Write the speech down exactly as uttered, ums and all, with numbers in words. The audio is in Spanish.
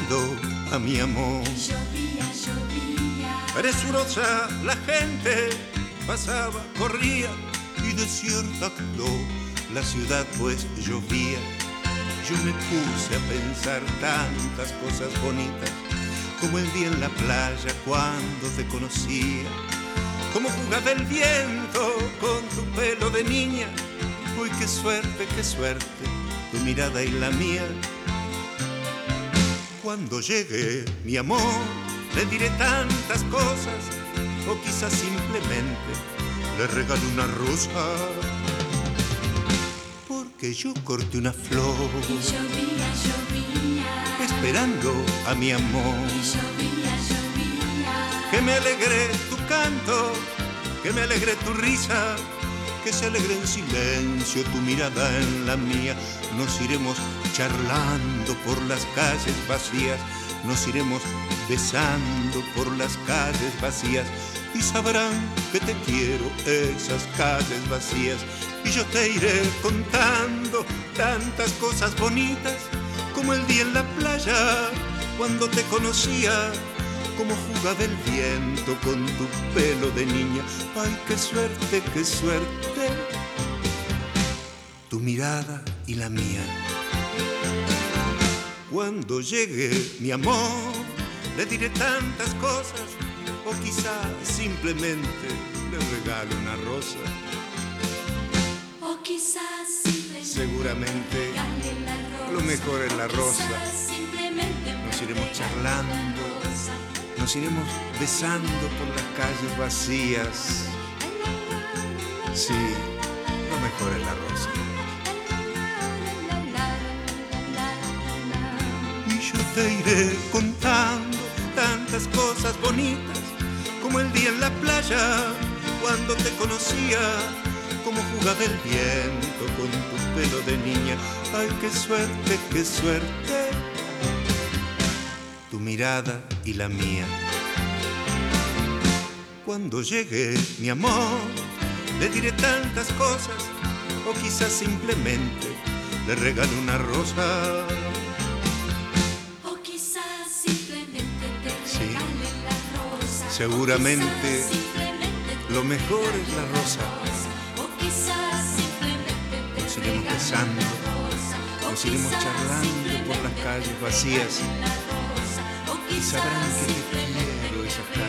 esperando a mi amor. Llovía, llovía. Presurosa la gente pasaba, corría y desierta quedó la ciudad pues llovía. Yo me puse a pensar tantas cosas bonitas, como el día en la playa cuando te conocía, como jugaba el viento con tu pelo de niña. Uy, qué suerte, qué suerte, tu mirada y la mía. Cuando llegue mi amor, le diré tantas cosas, o quizás simplemente le regalo una rosa, porque yo corté una flor Y llovía, llovía. esperando a mi amor. Y llovía, llovía. Que me alegre tu canto, que me alegre tu risa, que se alegre en silencio tu mirada en la mía. Nos iremos charlando por las calles vacías, nos iremos besando por las calles vacías, y sabrán que te quiero esas calles vacías. Y yo te iré contando tantas cosas bonitas, como el día en la playa cuando te conocía, como jugaba el viento con tu pelo de niña. Ay, qué suerte, qué suerte, tu mirada y la mía. Cuando llegue mi amor, le diré tantas cosas, o quizás simplemente le regalo una rosa. O quizás simplemente Seguramente regale la rosa. lo mejor es la O rosa. quizás simplemente Nos me iremos regale charlando, la rosa. nos iremos besando por las calles vacías. Sí, lo mejor es la rosa. Y yo te iré contando tantas cosas bonitas, como el día en la playa cuando te conocía, como jugaba el viento con tu pelo de niña. Ay, qué suerte, qué suerte, tu mirada y la mía. Cuando llegue mi amor, le diré tantas cosas, o quizás simplemente le regalo una rosa. O quizás simplemente te Sí. regale la rosa. Seguramente O quizás simplemente te lo mejor es la regale rosa. O quizás simplemente te Nos iremos regale besando, la rosa. O nos iremos quizás charlando por las simplemente calles te vacías, regale la rosa. O y sabrán quizás que te simplemente quiero esas calles